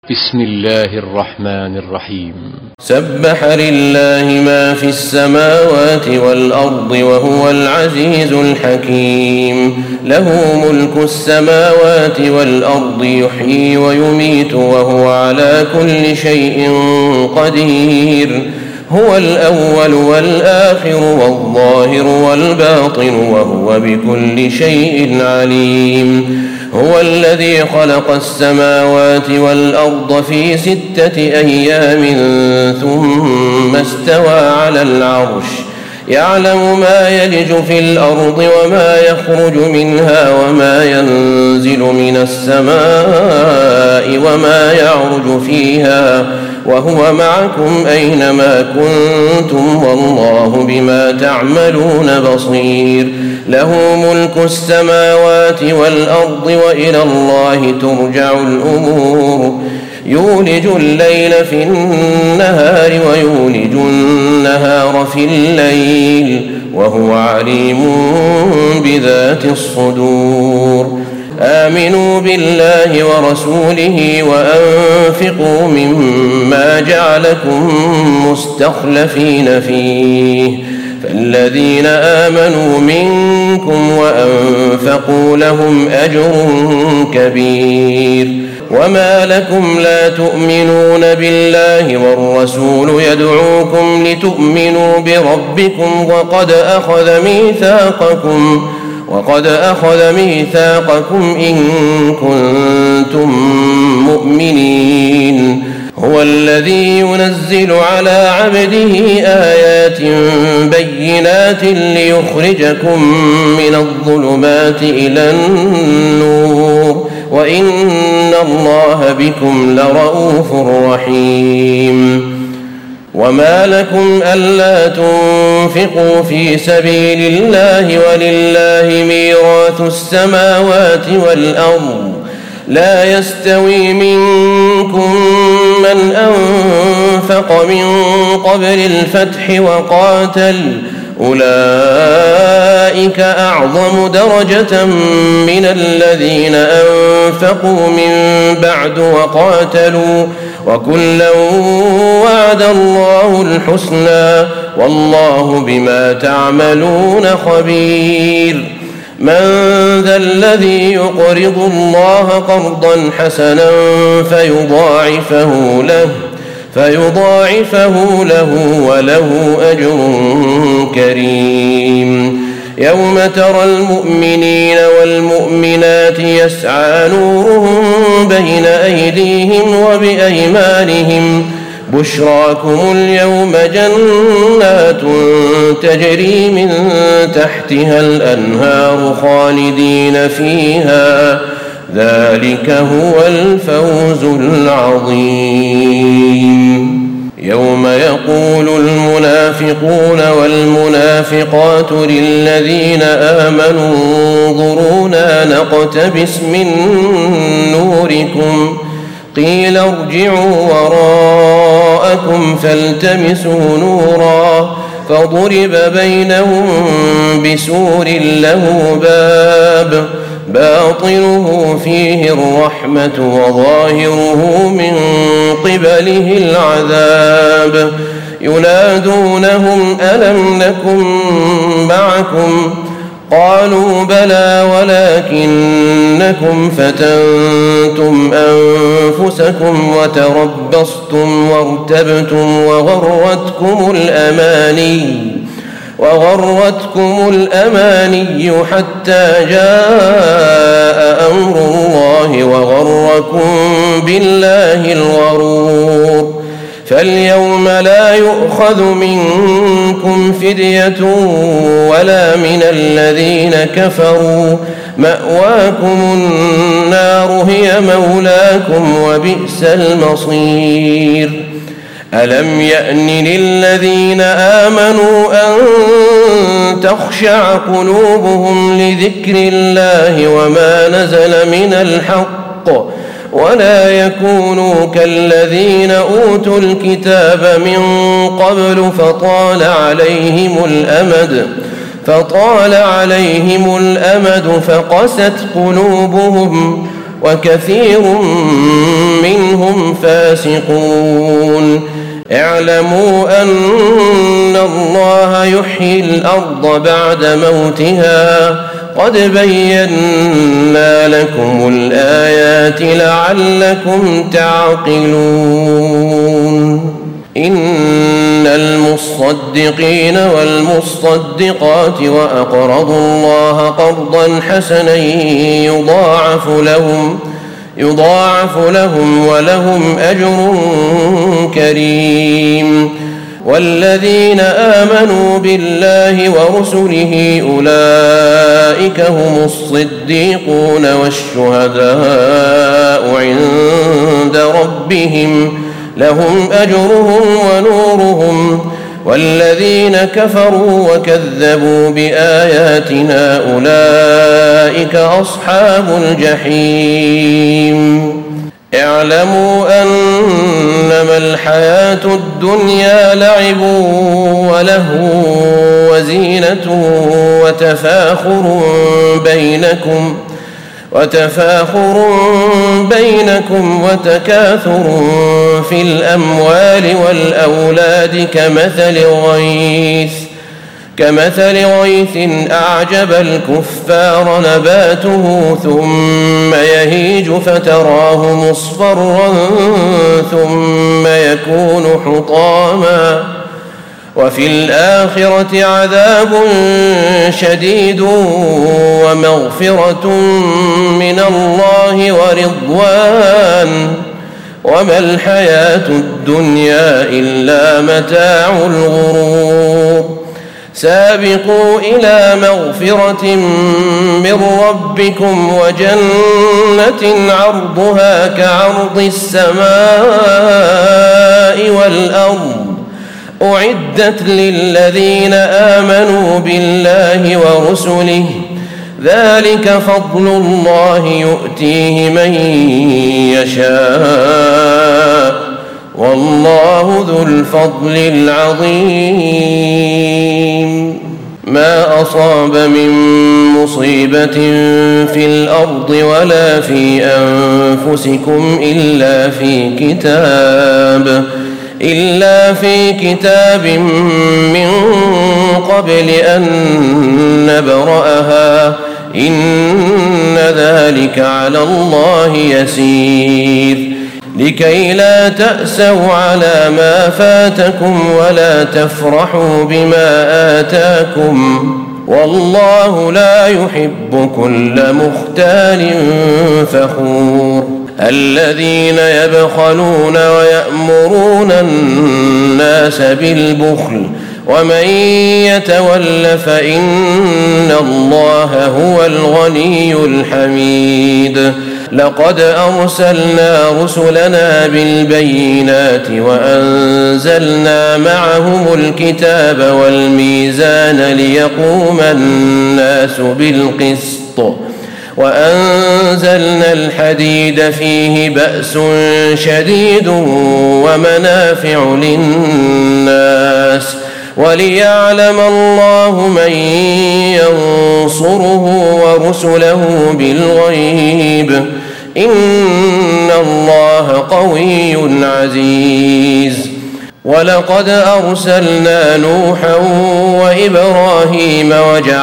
بسم الله الرحمن الرحيم. سبح لله ما في السماوات والأرض وهو العزيز الحكيم. له ملك السماوات والأرض يحيي ويميت وهو على كل شيء قدير. هو الأول والآخر والظاهر والباطن وهو بكل شيء عليم. هو الذي خلق السماوات والأرض في 6 أيام ثم استوى على العرش يعلم ما يلج في الأرض وما يخرج منها وما ينزل من السماء وما يعرج فيها وهو معكم أينما كنتم والله بما تعملون بصير. له ملك السماوات والأرض وإلى الله ترجع الأمور. يولج الليل في النهار ويولج النهار في الليل وهو عليم بذات الصدور. آمنوا بالله ورسوله وأنفقوا مما جعلكم مستخلفين فيه فالذين آمنوا منكم وأنفقوا لهم أجر كبير. وما لكم لا تؤمنون بالله والرسول يدعوكم لتؤمنوا بربكم وقد أخذ ميثاقكم إن كنتم مؤمنين. هو الذي ينزل على عبده آيات بينات ليخرجكم من الظلمات إلى النور وإن الله بكم لرءوف رحيم. وما لكم ألا تنفقوا في سبيل الله ولله ميراث السماوات والأرض لا يستوي منكم من أنفق من قبل الفتح وقاتل أولئك أعظم درجة من الذين أنفقوا من بعد وقاتلوا وكلا وعد الله الحسنى والله بما تعملون خبير. من ذا الذي يقرض الله قرضا حسنا فيضاعفه له وله أجر كريم. يوم ترى المؤمنين والمؤمنات يسعى نورهم بين أيديهم وبأيمانهم بشراكم اليوم جنات تجري من تحتها الأنهار خالدين فيها ذلك هو الفوز العظيم. يوم يقول المنافقون والمنافقات للذين آمنوا انظرونا نقتبس من نوركم قيل ارجعوا وراءكم فالتمسوا نورا فضرب بينهم بسور له باب باطنه فيه الرحمة وظاهره من قبله العذاب ينادونهم ألم نكن معكم قالوا بلى ولكنكم فتنتم أنفسكم وتربصتم وارتبتم وغرتكم الأماني حتى جاء أمر الله وغركم بالله الغرور. فاليوم لا يؤخذ منكم فدية ولا من الذين كفروا مأواكم النار هي مولاكم وبئس المصير. ألم يأن للذين آمنوا أن تخشع قلوبهم لذكر الله وما نزل من الحق ولا يكونوا كالذين أوتوا الكتاب من قبل فطال عليهم الأمد فقست قلوبهم وكثير منهم فاسقون. اعلموا أن الله يحيي الأرض بعد موتها قد بينا لكم الآيات لعلكم تعقلون. إن المصدقين والمصدقات وأقرضوا الله قرضا حسنا يضاعف لهم ولهم أجر كريم. والذين آمنوا بالله ورسله أولئك هم الصديقون والشهداء عند ربهم لهم أجرهم ونورهم. والذين كفروا وكذبوا بآياتنا أولئك أصحاب الجحيم. اعلموا أنما الحياة الدنيا لعب ولهو وزينة وتفاخر بينكم وتكاثر في الأموال والأولاد كمثل غيث أعجب الكفار نباته ثم يهيج فتراه مصفرا ثم يكون حطاما وفي الآخرة عذاب شديد ومغفرة من الله ورضوان وما الحياة الدنيا إلا متاع الغرور. سابقوا إلى مغفرة من ربكم وجنة عرضها كعرض السماء والأرض أعدت للذين آمنوا بالله ورسله ذلك فضل الله يؤتيه من يشاء والله ذو الفضل العظيم. ما أصاب من مصيبة في الأرض ولا في أنفسكم إلا في كتاب من قبل أن نبرأها إن ذلك على الله يسير. لكي لا تأسوا على ما فاتكم ولا تفرحوا بما آتاكم والله لا يحب كل مختال فخور. الذين يبخلون ويأمرون الناس بالبخل ومن يتول فإن الله هو الغني الحميد. لقد أرسلنا رسلنا بالبينات وأنزلنا معهم الكتاب والميزان ليقوم الناس بالقسط وأنزلنا الحديد فيه بأس شديد ومنافع للناس وليعلم الله من ينصره ورسله بالغيب إن الله قوي عزيز. ولقد أرسلنا نوحا وإبراهيم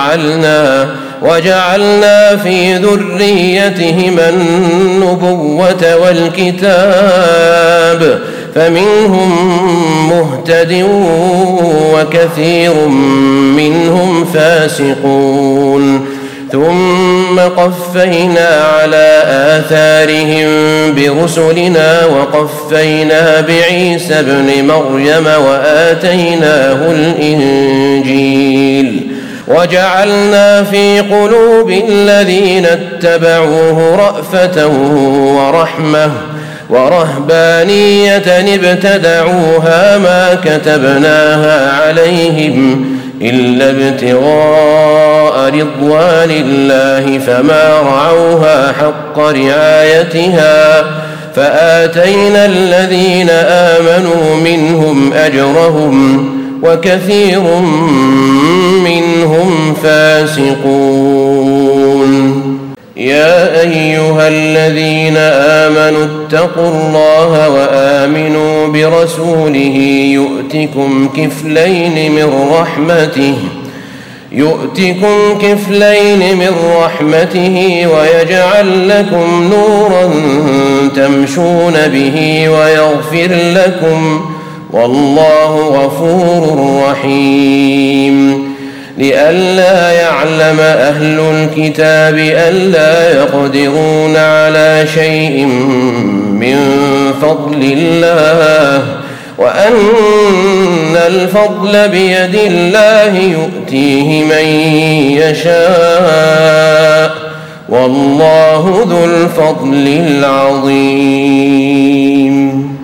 وجعلنا في ذريتهما النبوة والكتاب فمنهم مهتد وكثير منهم فاسقون. ثم قفينا على آثارهم برسلنا وقفينا بعيسى ابن مريم وآتيناه الإنجيل وجعلنا في قلوب الذين اتبعوه رأفة ورحمة ورهبانية ابتدعوها ما كتبناها عليهم إلا ابتغاء رضوان الله فما رعوها حق رعايتها فآتينا الذين آمنوا منهم أجرهم وكثير منهم فاسقون. يا أيها الذين آمنوا اتقوا الله وآمنوا برسوله يؤتكم كفلين من رحمته ويجعل لكم نورا تمشون به ويغفر لكم والله غفور رحيم. لئلا يعلم أهل الكتاب ألا يقدرون على شيء من فضل الله وأن الفضل بيد الله يؤتيه من يشاء والله ذو الفضل العظيم.